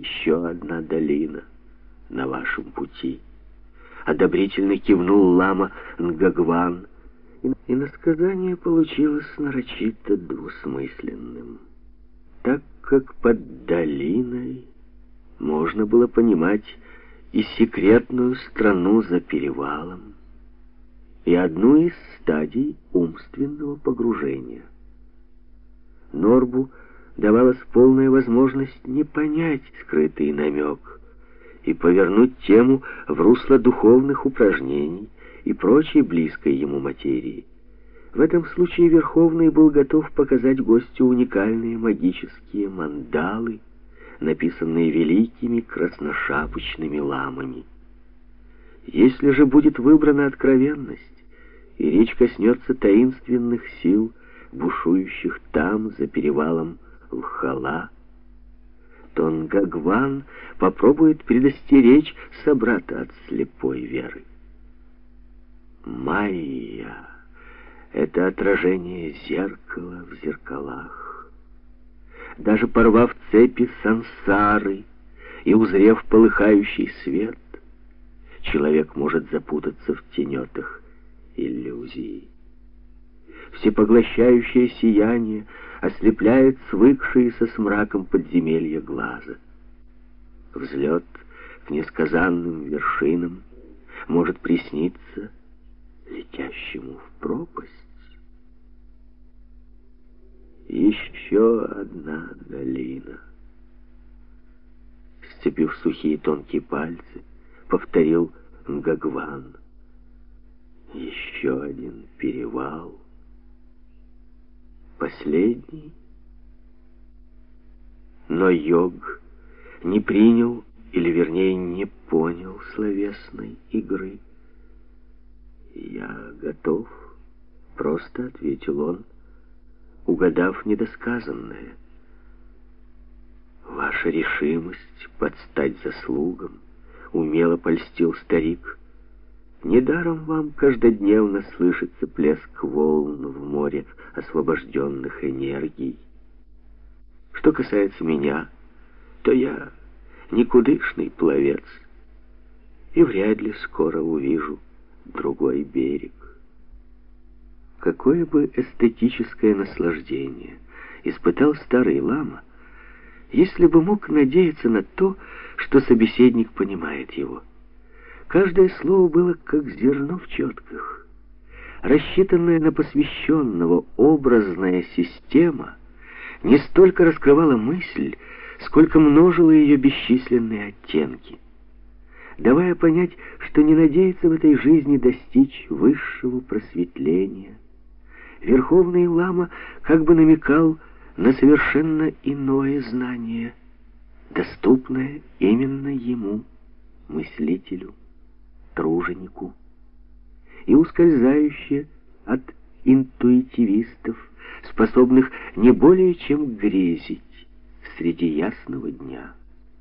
еще одна долина на вашем пути. Одобрительно кивнул лама Нгагван, и насказание получилось нарочито двусмысленным, так как под долиной можно было понимать и секретную страну за перевалом, и одну из стадий умственного погружения. Норбу давалась полная возможность не понять скрытый намек и повернуть тему в русло духовных упражнений и прочей близкой ему материи. В этом случае Верховный был готов показать гостю уникальные магические мандалы, написанные великими красношапочными ламами. Если же будет выбрана откровенность, и речь коснется таинственных сил, бушующих там, за перевалом Лхала, то Нгагван попробует предостеречь собрата от слепой веры. Майя — это отражение зеркала в зеркалах. Даже порвав цепи сансары и узрев полыхающий свет, человек может запутаться в тенетах иллюзии. Всепоглощающее сияние ослепляет свыкшиеся с мраком подземелья глаза. Взлет к несказанным вершинам может присниться летящему в пропасть. Еще одна долина. Сцепив сухие тонкие пальцы, повторил Нгагван. Еще один перевал. Последний. Но йог не принял, или вернее не понял словесной игры. «Я готов», — просто ответил он, угадав недосказанное. «Ваша решимость подстать заслугам», — умело польстил старик. «Недаром вам каждодневно слышится плеск волн в море освобожденных энергий. Что касается меня, то я никудышный пловец, и вряд ли скоро увижу другой берег». Какое бы эстетическое наслаждение испытал старый лама, если бы мог надеяться на то, что собеседник понимает его. Каждое слово было как зерно в четках. Рассчитанная на посвященного образная система не столько раскрывала мысль, сколько множила ее бесчисленные оттенки, давая понять, что не надеется в этой жизни достичь высшего просветления. Верховный лама как бы намекал на совершенно иное знание, доступное именно ему, мыслителю, труженику, и ускользающее от интуитивистов, способных не более чем грезить среди ясного дня.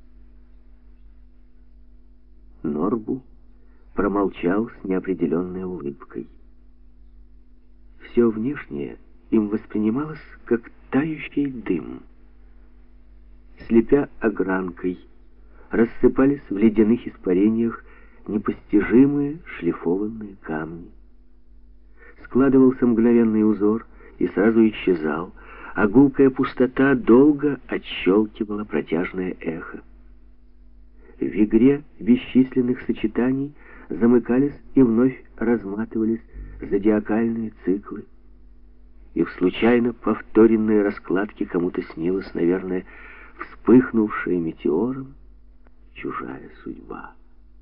Норбу промолчал с неопределенной улыбкой. Все внешнее им воспринималось как тающий дым. Слепя огранкой, рассыпались в ледяных испарениях непостижимые шлифованные камни. Складывался мгновенный узор и сразу исчезал, а гулкая пустота долго отщелкивала протяжное эхо. В игре бесчисленных сочетаний замыкались и вновь разматывались зодиакальные циклы, и в случайно повторенной раскладке кому-то снилась, наверное, вспыхнувшая метеором чужая судьба.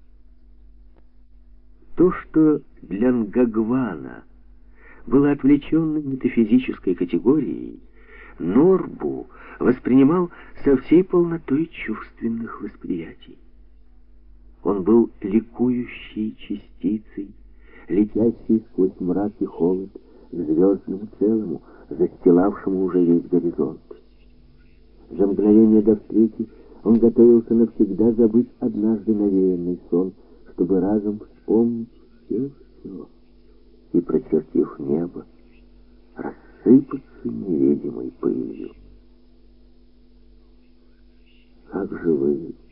То, что для Нгагвана было отвлеченной метафизической категорией, Норбу воспринимал со всей полнотой чувственных восприятий. Он был ликующей частицей, летящей сквозь мрак и холод к звездному целому, застилавшему уже весь горизонт. За мгновение до встречи он готовился навсегда забыть однажды навеянный сон, чтобы разом вспомнить все и, прочертив небо, рассыпаться невидимой пылью. Как же вы